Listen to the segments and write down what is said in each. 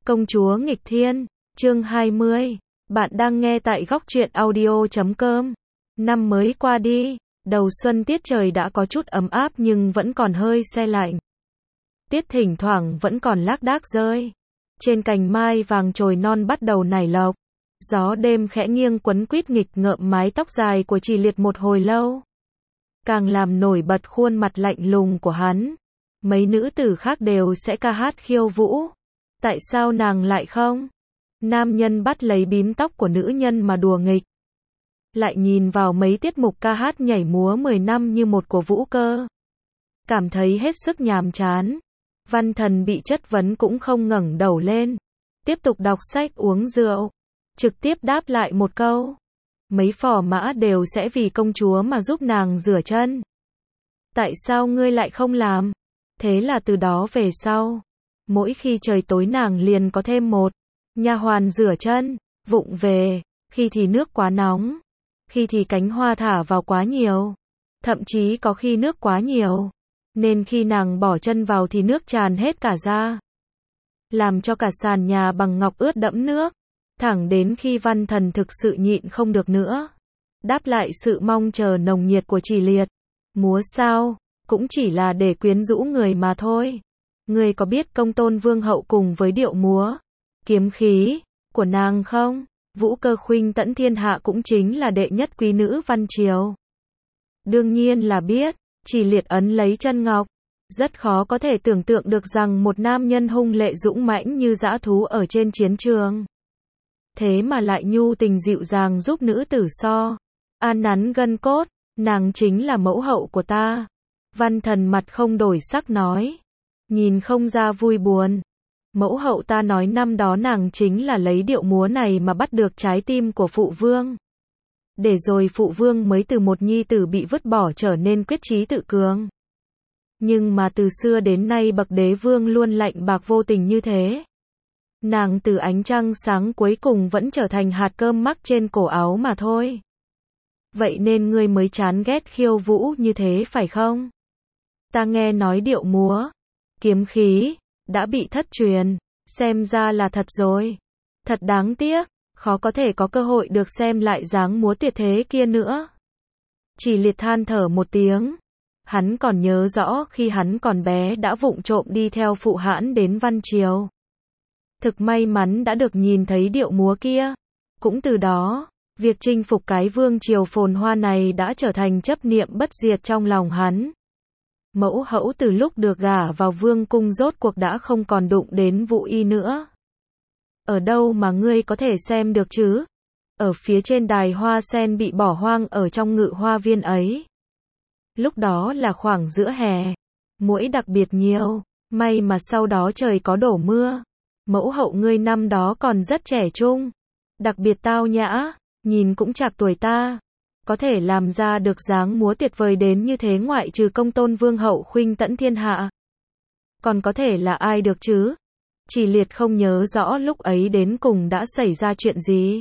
Công chúa nghịch thiên, chương 20. Bạn đang nghe tại góc truyện audio.com. Năm mới qua đi, đầu xuân tiết trời đã có chút ấm áp nhưng vẫn còn hơi se lạnh. Tiết thỉnh thoảng vẫn còn lác đác rơi. Trên cành mai vàng chồi non bắt đầu nảy lộc. Gió đêm khẽ nghiêng quấn quýt nghịch ngợm mái tóc dài của Trì Liệt một hồi lâu. Càng làm nổi bật khuôn mặt lạnh lùng của hắn. Mấy nữ tử khác đều sẽ ca hát khiêu vũ. Tại sao nàng lại không? Nam nhân bắt lấy bím tóc của nữ nhân mà đùa nghịch. Lại nhìn vào mấy tiết mục ca hát nhảy múa 10 năm như một của Vũ Cơ. Cảm thấy hết sức nhàm chán. Văn Thần bị chất vấn cũng không ngẩng đầu lên. Tiếp tục đọc sách uống rượu. Trực tiếp đáp lại một câu. Mấy phò mã đều sẽ vì công chúa mà giúp nàng rửa chân. Tại sao ngươi lại không làm? Thế là từ đó về sau, mỗi khi trời tối nàng liền có thêm một nha hoàn rửa chân, vụng về, khi thì nước quá nóng, khi thì cánh hoa thả vào quá nhiều, thậm chí có khi nước quá nhiều, nên khi nàng bỏ chân vào thì nước tràn hết cả ra, làm cho cả sàn nhà bằng ngọc ướt đẫm nước, thẳng đến khi Văn Thần thực sự nhịn không được nữa, đáp lại sự mong chờ nồng nhiệt của Trì Liệt. Múa sao? Cũng chỉ là để quyến rũ người mà thôi. Ngươi có biết Công Tôn Vương hậu cùng với điệu múa, kiếm khí của nàng không? Vũ Cơ khuynh tẫn thiên hạ cũng chính là đệ nhất quý nữ văn triều. Đương nhiên là biết. Trì Liệt ấn lấy chân ngọc. Rất khó có thể tưởng tượng được rằng một nam nhân hung lệ dũng mãnh như dã thú ở trên chiến trường. Thế mà lại nhu tình dịu dàng giúp nữ tử an nắn gân cốt. Nàng chính là mẫu hậu của ta. Văn Thần mặt không đổi sắc nói. Nhìn không ra vui buồn. Mẫu hậu ta nói năm đó nàng chính là lấy điệu múa này mà bắt được trái tim của phụ vương. Để rồi phụ vương mới từ một nhi tử bị vứt bỏ trở nên quyết chí tự cường. Nhưng mà từ xưa đến nay bậc đế vương luôn lạnh bạc vô tình như thế. Nàng từ ánh trăng sáng cuối cùng vẫn trở thành hạt cơm mắc trên cổ áo mà thôi. Vậy nên ngươi mới chán ghét khiêu vũ như thế phải không? Ta nghe nói điệu múa, kiếm khí, đã bị thất truyền, xem ra là thật rồi. Thật đáng tiếc, khó có thể có cơ hội được xem lại dáng múa tuyệt thế kia nữa. Trì Liệt than thở một tiếng. Hắn còn nhớ rõ khi hắn còn bé đã vụng trộm đi theo phụ hãn đến Văn Triều. Thực may mắn đã được nhìn thấy điệu múa kia. Cũng từ đó, việc chinh phục cái vương triều phồn hoa này đã trở thành chấp niệm bất diệt trong lòng hắn. Mẫu hậu từ lúc được gả vào vương cung rốt cuộc đã không còn đụng đến Vũ Y nữa. Ở đâu mà ngươi có thể xem được chứ? Ở phía trên đài hoa sen bị bỏ hoang ở trong ngự hoa viên ấy. Lúc đó là khoảng giữa hè. Muỗi đặc biệt nhiều. May mà sau đó trời có đổ mưa. Mẫu hậu ngươi năm đó còn rất trẻ trung. Đặc biệt tao nhã. Nhìn cũng chạc tuổi ta. Có thể làm ra được dáng múa tuyệt vời đến như thế ngoại trừ Công Tôn Vương hậu khuynh tẫn thiên hạ. Còn có thể là ai được chứ? Trì Liệt không nhớ rõ lúc ấy đến cùng đã xảy ra chuyện gì.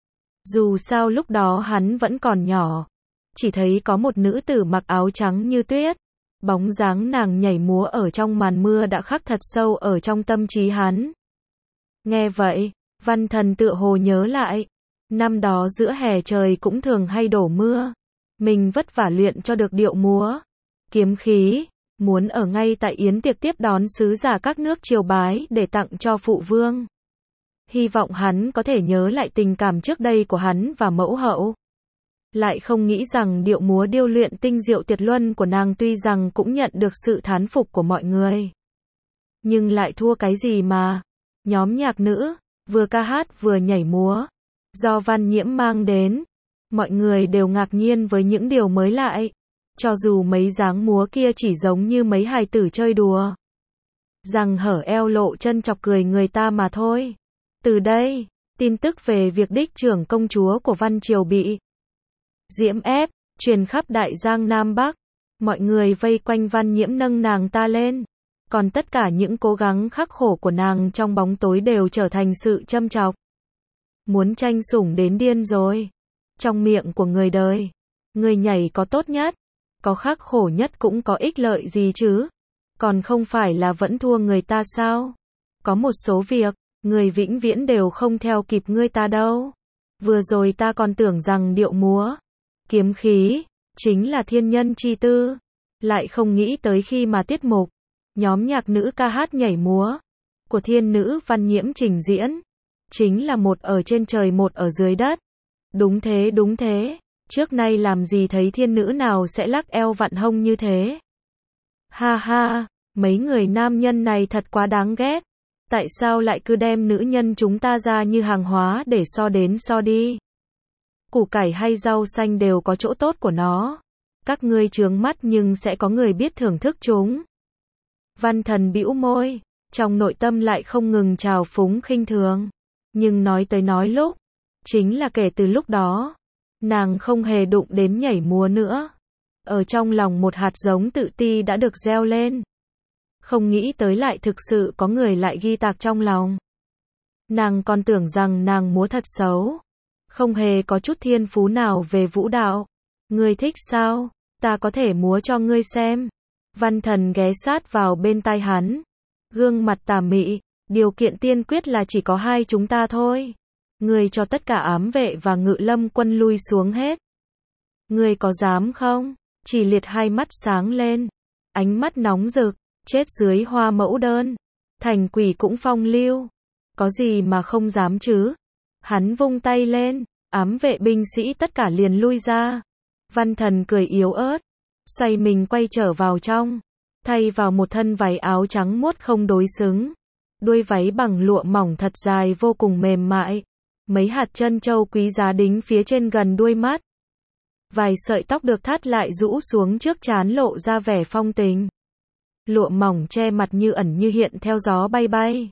Dù sao lúc đó hắn vẫn còn nhỏ. Chỉ thấy có một nữ tử mặc áo trắng như tuyết. Bóng dáng nàng nhảy múa ở trong màn mưa đã khắc thật sâu ở trong tâm trí hắn. Nghe vậy, Văn Thần tựa hồ nhớ lại. Năm đó giữa hè trời cũng thường hay đổ mưa. Mình vất vả luyện cho được điệu múa, kiếm khí, muốn ở ngay tại yến tiệc tiếp đón sứ giả các nước triều bái để tặng cho phụ vương. Hy vọng hắn có thể nhớ lại tình cảm trước đây của hắn và mẫu hậu. Lại không nghĩ rằng điệu múa điêu luyện tinh diệu tuyệt luân của nàng tuy rằng cũng nhận được sự thán phục của mọi người. Nhưng lại thua cái gì mà. Nhóm nhạc nữ, vừa ca hát vừa nhảy múa. Do Văn Nhiễm mang đến, mọi người đều ngạc nhiên với những điều mới lạ. Cho dù mấy dáng múa kia chỉ giống như mấy hài tử chơi đùa. Rằng hở eo lộ chân chọc cười người ta mà thôi. Từ đây, tin tức về việc đích trưởng công chúa của Văn Triều bị diễm ép, truyền khắp Đại Giang Nam Bắc. Mọi người vây quanh Văn Nhiễm nâng nàng ta lên. Còn tất cả những cố gắng khắc khổ của nàng trong bóng tối đều trở thành sự châm chọc. Muốn tranh sủng đến điên rồi. Trong miệng của người đời, người nhảy có tốt nhất, có khắc khổ nhất cũng có ích lợi gì chứ? Còn không phải là vẫn thua người ta sao? Có một số việc, Người vĩnh viễn đều không theo kịp ngươi ta đâu. Vừa rồi ta còn tưởng rằng điệu múa, kiếm khí, chính là thiên nhân chi tư. Lại không nghĩ tới khi mà tiết mục, nhóm nhạc nữ ca hát nhảy múa, của thiên nữ Văn Nhiễm trình diễn. Chính là một ở trên trời một ở dưới đất. Đúng thế đúng thế. Trước nay làm gì thấy thiên nữ nào sẽ lắc eo vặn hông như thế. Ha ha, mấy người nam nhân này thật quá đáng ghét. Tại sao lại cứ đem nữ nhân chúng ta ra như hàng hóa để so đến so đi. Củ cải hay rau xanh đều có chỗ tốt của nó. Các ngươi chướng mắt nhưng sẽ có người biết thưởng thức chúng. Văn Thần bĩu môi, trong nội tâm lại không ngừng trào phúng khinh thường. Nhưng nói tới nói lúc, chính là kể từ lúc đó, nàng không hề đụng đến nhảy múa nữa. Ở trong lòng một hạt giống tự ti đã được gieo lên. Không nghĩ tới lại thực sự có người lại ghi tạc trong lòng. Nàng còn tưởng rằng nàng múa thật xấu. Không hề có chút thiên phú nào về vũ đạo. Ngươi thích sao? Ta có thể múa cho ngươi xem. Văn Thần ghé sát vào bên tai hắn. Gương mặt tà mị. Điều kiện tiên quyết là chỉ có hai chúng ta thôi. Ngươi cho tất cả ám vệ và ngự lâm quân lui xuống hết. Ngươi có dám không? Chỉ Liệt hai mắt sáng lên. Ánh mắt nóng rực. Chết dưới hoa mẫu đơn. Thành quỷ cũng phong lưu. Có gì mà không dám chứ? Hắn vung tay lên. Ám vệ binh sĩ tất cả liền lui ra. Văn Thần cười yếu ớt. Xoay mình quay trở vào trong. Thay vào một thân váy áo trắng muốt không đối xứng. Đuôi váy bằng lụa mỏng thật dài vô cùng mềm mại. Mấy hạt trân châu quý giá đính phía trên gần đuôi mắt. Vài sợi tóc được thắt lại rũ xuống trước trán lộ ra vẻ phong tình. Lụa mỏng che mặt như ẩn như hiện theo gió bay bay.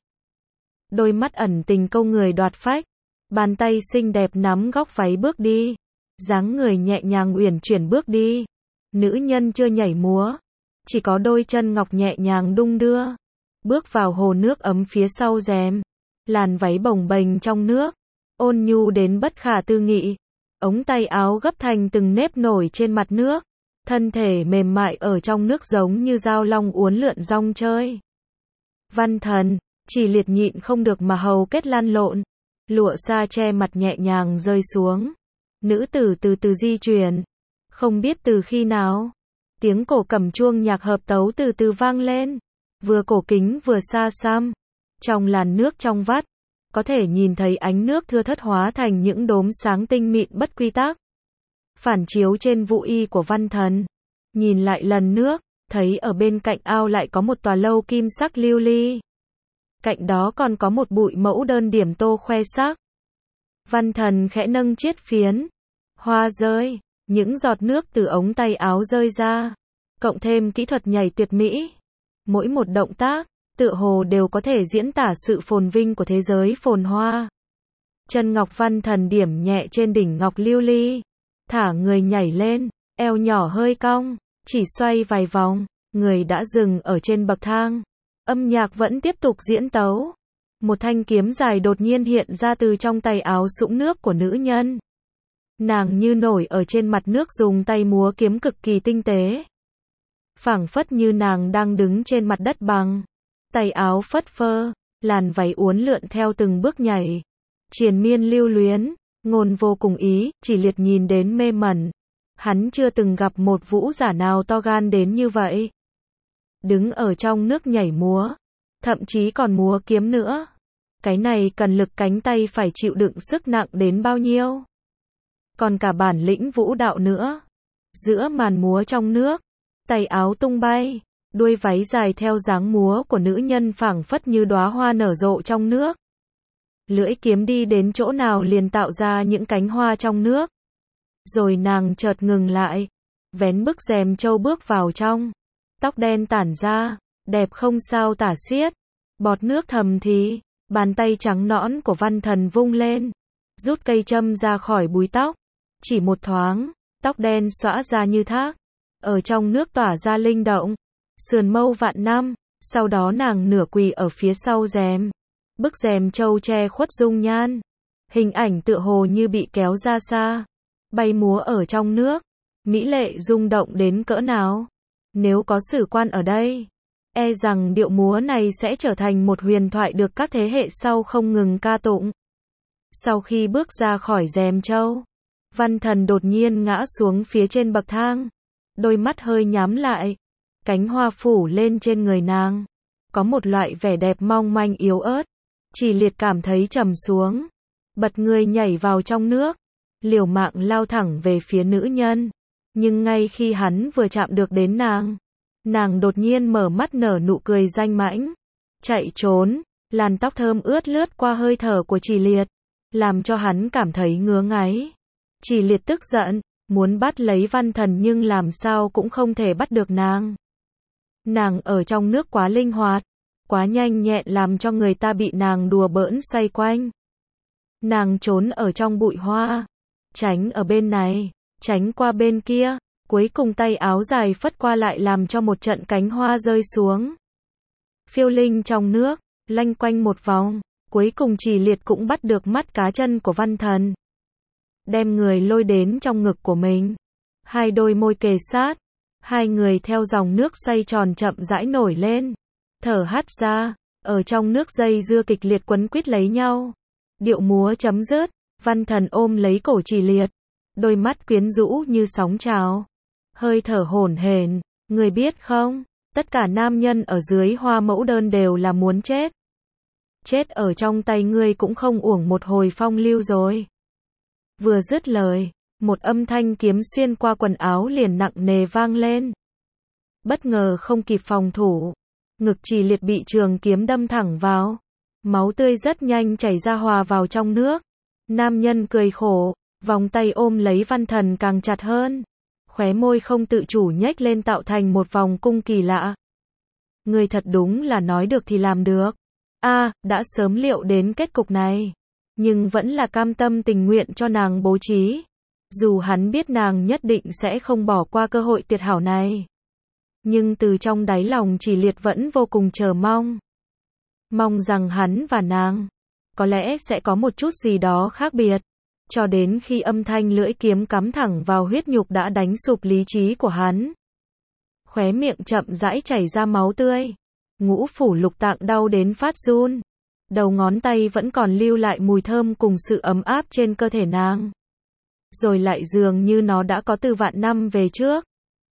Đôi mắt ẩn tình câu người đoạt phách. Bàn tay xinh đẹp nắm góc váy bước đi. Dáng người nhẹ nhàng uyển chuyển bước đi. Nữ nhân chưa nhảy múa. Chỉ có đôi chân ngọc nhẹ nhàng đung đưa. Bước vào hồ nước ấm phía sau rèm. Làn váy bồng bềnh trong nước. Ôn nhu đến bất khả tư nghị. Ống tay áo gấp thành từng nếp nổi trên mặt nước. Thân thể mềm mại ở trong nước giống như dao long uốn lượn rong chơi. Văn Thần, Chỉ Liệt nhịn không được mà hầu kết lăn lộn. Lụa sa che mặt nhẹ nhàng rơi xuống. Nữ tử từ từ di chuyển. Không biết từ khi nào. Tiếng cổ cầm chuông nhạc hợp tấu từ từ vang lên. Vừa cổ kính vừa xa xăm. Trong làn nước trong vắt. Có thể nhìn thấy ánh nước thưa thớt hóa thành những đốm sáng tinh mịn bất quy tắc. Phản chiếu trên vũ y của Văn Thần. Nhìn lại lần nước, thấy ở bên cạnh ao lại có một tòa lâu kim sắc lưu ly. Cạnh đó còn có một bụi mẫu đơn điểm tô khoe sắc. Văn Thần khẽ nâng chiết phiến. Hoa rơi, những giọt nước từ ống tay áo rơi ra. Cộng thêm kỹ thuật nhảy tuyệt mỹ. Mỗi một động tác, tựa hồ đều có thể diễn tả sự phồn vinh của thế giới phồn hoa. Chân ngọc Văn Thần điểm nhẹ trên đỉnh ngọc lưu ly. Thả người nhảy lên, eo nhỏ hơi cong, chỉ xoay vài vòng, người đã dừng ở trên bậc thang. Âm nhạc vẫn tiếp tục diễn tấu. Một thanh kiếm dài đột nhiên hiện ra từ trong tay áo sũng nước của nữ nhân. Nàng như nổi ở trên mặt nước dùng tay múa kiếm cực kỳ tinh tế. Phảng phất như nàng đang đứng trên mặt đất bằng. Tay áo phất phơ, làn váy uốn lượn theo từng bước nhảy. Triền miên lưu luyến, ngôn vô cùng ý, Chỉ Liệt nhìn đến mê mẩn. Hắn chưa từng gặp một vũ giả nào to gan đến như vậy. Đứng ở trong nước nhảy múa. Thậm chí còn múa kiếm nữa. Cái này cần lực cánh tay phải chịu đựng sức nặng đến bao nhiêu. Còn cả bản lĩnh vũ đạo nữa. Giữa màn múa trong nước. Tay áo tung bay. Đuôi váy dài theo dáng múa của nữ nhân phảng phất như đóa hoa nở rộ trong nước. Lưỡi kiếm đi đến chỗ nào liền tạo ra những cánh hoa trong nước. Rồi nàng chợt ngừng lại. Vén bức rèm châu bước vào trong. Tóc đen tản ra. Đẹp không sao tả xiết. Bọt nước thầm thì. Bàn tay trắng nõn của Văn Thần vung lên. Rút cây châm ra khỏi búi tóc. Chỉ một thoáng. Tóc đen xõa ra như thác. Ở trong nước tỏa ra linh động. Sườn mâu vạn năm. Sau đó nàng nửa quỳ ở phía sau rèm. Bức rèm châu che khuất dung nhan. Hình ảnh tựa hồ như bị kéo ra xa. Bay múa ở trong nước. Mỹ lệ rung động đến cỡ nào. Nếu có sử quan ở đây. e rằng điệu múa này sẽ trở thành một huyền thoại được các thế hệ sau không ngừng ca tụng. Sau khi bước ra khỏi rèm châu, Văn Thần đột nhiên ngã xuống phía trên bậc thang, đôi mắt hơi nhắm lại, cánh hoa phủ lên trên người nàng, có một loại vẻ đẹp mong manh yếu ớt. Chỉ Liệt cảm thấy trầm xuống, bật người nhảy vào trong nước, liều mạng lao thẳng về phía nữ nhân. Nhưng ngay khi hắn vừa chạm được đến nàng đột nhiên mở mắt nở nụ cười danh mãnh, chạy trốn. Làn tóc thơm ướt lướt qua hơi thở của Chỉ Liệt, làm cho hắn cảm thấy ngứa ngáy. Chỉ Liệt tức giận, muốn bắt lấy Văn Thần nhưng làm sao cũng không thể bắt được nàng. Nàng ở trong nước quá linh hoạt, quá nhanh nhẹn làm cho người ta bị nàng đùa bỡn xoay quanh. Nàng trốn ở trong bụi hoa, tránh ở bên này, tránh qua bên kia, cuối cùng tay áo dài phất qua lại làm cho một trận cánh hoa rơi xuống. Phiêu linh trong nước, lanh quanh một vòng, cuối cùng Chỉ Liệt cũng bắt được mắt cá chân của Văn Thần. Đem người lôi đến trong ngực của mình. Hai đôi môi kề sát, hai người theo dòng nước xoay tròn chậm rãi nổi lên. Thở hắt ra, ở trong nước dây dưa kịch liệt quấn quýt lấy nhau. Điệu múa chấm dứt, Văn Thần ôm lấy cổ Chỉ Liệt, đôi mắt quyến rũ như sóng trào, hơi thở hổn hển, người biết không, tất cả nam nhân ở dưới hoa mẫu đơn đều là muốn chết. Chết ở trong tay ngươi cũng không uổng một hồi phong lưu rồi. Vừa dứt lời, một âm thanh kiếm xuyên qua quần áo liền nặng nề vang lên. Bất ngờ không kịp phòng thủ, ngực Chỉ Liệt bị trường kiếm đâm thẳng vào. Máu tươi rất nhanh chảy ra hòa vào trong nước. Nam nhân cười khổ, vòng tay ôm lấy Văn Thần càng chặt hơn. Khóe môi không tự chủ nhếch lên tạo thành một vòng cung kỳ lạ. Người thật đúng là nói được thì làm được. Đã sớm liệu đến kết cục này. Nhưng vẫn là cam tâm tình nguyện cho nàng bố trí. Dù hắn biết nàng nhất định sẽ không bỏ qua cơ hội tuyệt hảo này. Nhưng từ trong đáy lòng Chỉ Liệt vẫn vô cùng chờ mong. Mong rằng hắn và nàng có lẽ sẽ có một chút gì đó khác biệt. Cho đến khi âm thanh lưỡi kiếm cắm thẳng vào huyết nhục đã đánh sụp lý trí của hắn. Khóe miệng chậm rãi chảy ra máu tươi. Ngũ phủ lục tạng đau đến phát run. Đầu ngón tay vẫn còn lưu lại mùi thơm cùng sự ấm áp trên cơ thể nàng. Rồi lại dường như nó đã có từ vạn năm về trước.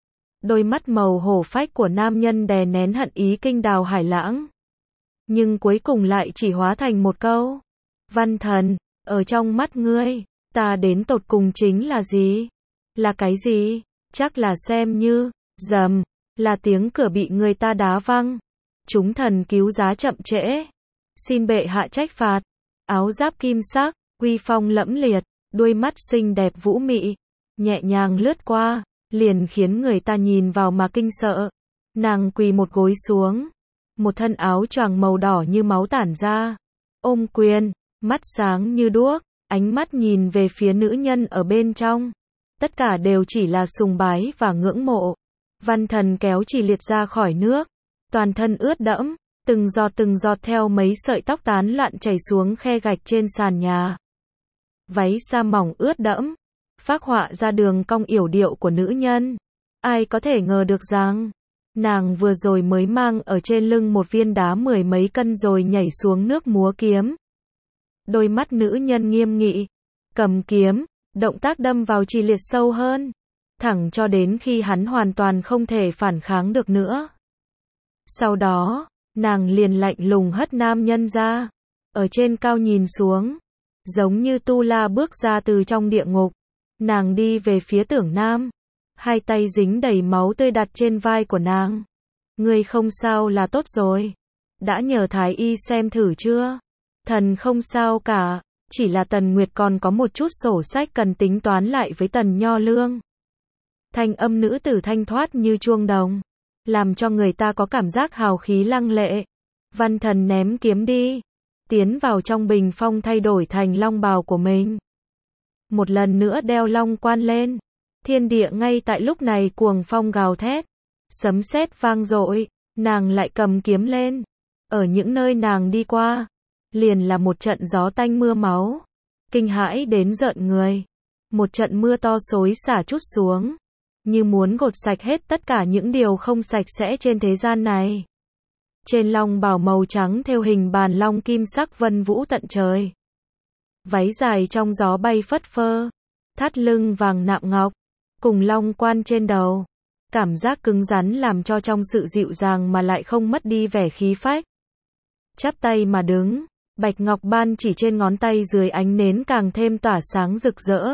Đôi mắt màu hổ phách của nam nhân đè nén hận ý kinh đào hải lãng. Nhưng cuối cùng lại chỉ hóa thành một câu. Văn Thần, ở trong mắt ngươi, ta đến tột cùng chính là gì? Là cái gì? Chắc là xem như, rầm, là tiếng cửa bị người ta đá văng. Chúng thần cứu giá chậm trễ. Xin bệ hạ trách phạt. Áo giáp kim sắc, uy phong lẫm liệt, đuôi mắt xinh đẹp vũ mị, nhẹ nhàng lướt qua, liền khiến người ta nhìn vào mà kinh sợ. Nàng quỳ một gối xuống. Một thân áo choàng màu đỏ như máu tản ra. Ôm quyền, mắt sáng như đuốc, ánh mắt nhìn về phía nữ nhân ở bên trong. Tất cả đều chỉ là sùng bái và ngưỡng mộ. Văn Thần kéo Chỉ Liệt ra khỏi nước. Toàn thân ướt đẫm, từng giọt theo mấy sợi tóc tán loạn chảy xuống khe gạch trên sàn nhà. Váy sa mỏng ướt đẫm, phác họa ra đường cong yểu điệu của nữ nhân. Ai có thể ngờ được rằng, nàng vừa rồi mới mang ở trên lưng một viên đá 10 mấy cân rồi nhảy xuống nước múa kiếm. Đôi mắt nữ nhân nghiêm nghị, cầm kiếm, động tác đâm vào Chỉ Liệt sâu hơn, thẳng cho đến khi hắn hoàn toàn không thể phản kháng được nữa. Sau đó, nàng liền lạnh lùng hất nam nhân ra, ở trên cao nhìn xuống, giống như Tu La bước ra từ trong địa ngục. Nàng đi về phía Tưởng Nam, hai tay dính đầy máu tươi đặt trên vai của nàng. Ngươi không sao là tốt rồi. Đã nhờ Thái Y xem thử chưa? Thần không sao cả, chỉ là Tần Nguyệt còn có một chút sổ sách cần tính toán lại với Tần Nho Lương. Thanh âm nữ tử thanh thoát như chuông đồng, làm cho người ta có cảm giác hào khí lăng lệ. Văn Thần ném kiếm đi, tiến vào trong bình phong thay đổi thành long bào của mình. Một lần nữa đeo long quan lên. Thiên địa ngay tại lúc này cuồng phong gào thét, sấm sét vang dội, nàng lại cầm kiếm lên. Ở những nơi nàng đi qua, liền là một trận gió tanh mưa máu, kinh hãi đến rợn người. Một trận mưa to xối xả trút xuống, như muốn gột sạch hết tất cả những điều không sạch sẽ trên thế gian này. Trên long bào màu trắng thêu hình bàn long kim sắc vân vũ tận trời. Váy dài trong gió bay phất phơ, thắt lưng vàng nạm ngọc, cùng long quan trên đầu. Cảm giác cứng rắn làm cho trong sự dịu dàng mà lại không mất đi vẻ khí phách. Chắp tay mà đứng, bạch ngọc ban chỉ trên ngón tay dưới ánh nến càng thêm tỏa sáng rực rỡ.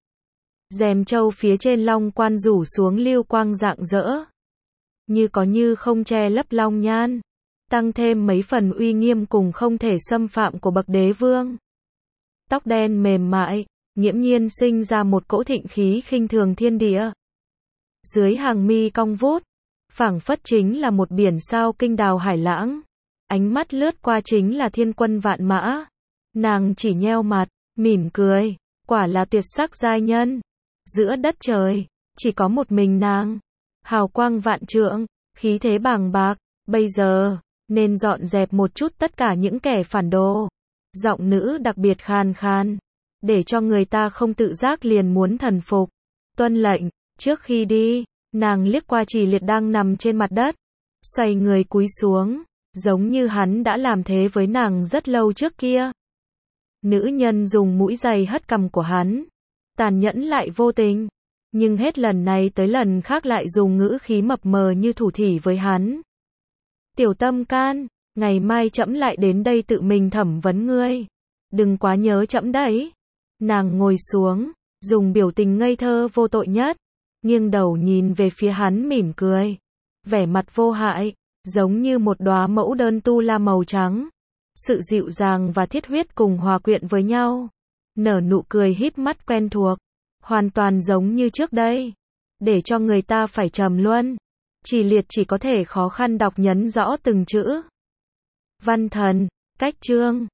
Rèm châu phía trên long quan rủ xuống lưu quang rạng rỡ. Như có như không che lấp long nhan, tăng thêm mấy phần uy nghiêm cùng không thể xâm phạm của bậc đế vương. Tóc đen mềm mại, nghiễm nhiên sinh ra một cỗ thịnh khí khinh thường thiên địa. Dưới hàng mi cong vút, phảng phất chính là một biển sao kinh đào hải lãng. Ánh mắt lướt qua chính là thiên quân vạn mã. Nàng chỉ nheo mặt, mỉm cười, quả là tuyệt sắc giai nhân. Giữa đất trời, chỉ có một mình nàng. Hào quang vạn trượng, khí thế bàng bạc, bây giờ, nên dọn dẹp một chút tất cả những kẻ phản đồ. Giọng nữ đặc biệt khàn khàn, để cho người ta không tự giác liền muốn thần phục. Tuân lệnh, trước khi đi, nàng liếc qua Trì Liệt đang nằm trên mặt đất, xoay người cúi xuống, giống như hắn đã làm thế với nàng rất lâu trước kia. Nữ nhân dùng mũi giày hất cằm của hắn, tàn nhẫn lại vô tình, nhưng hết lần này tới lần khác lại dùng ngữ khí mập mờ như thủ thỉ với hắn. Tiểu tâm can, ngày mai trẫm lại đến đây tự mình thẩm vấn ngươi. Đừng quá nhớ trẫm đấy. Nàng ngồi xuống, dùng biểu tình ngây thơ vô tội nhất, nghiêng đầu nhìn về phía hắn mỉm cười. Vẻ mặt vô hại, giống như một đóa mẫu đơn tu la màu trắng. Sự dịu dàng và thiết huyết cùng hòa quyện với nhau. Nở nụ cười híp mắt quen thuộc, hoàn toàn giống như trước đây. Để cho người ta phải trầm luân. Trì Liệt chỉ có thể khó khăn đọc nhấn rõ từng chữ. Văn thần, cách chương.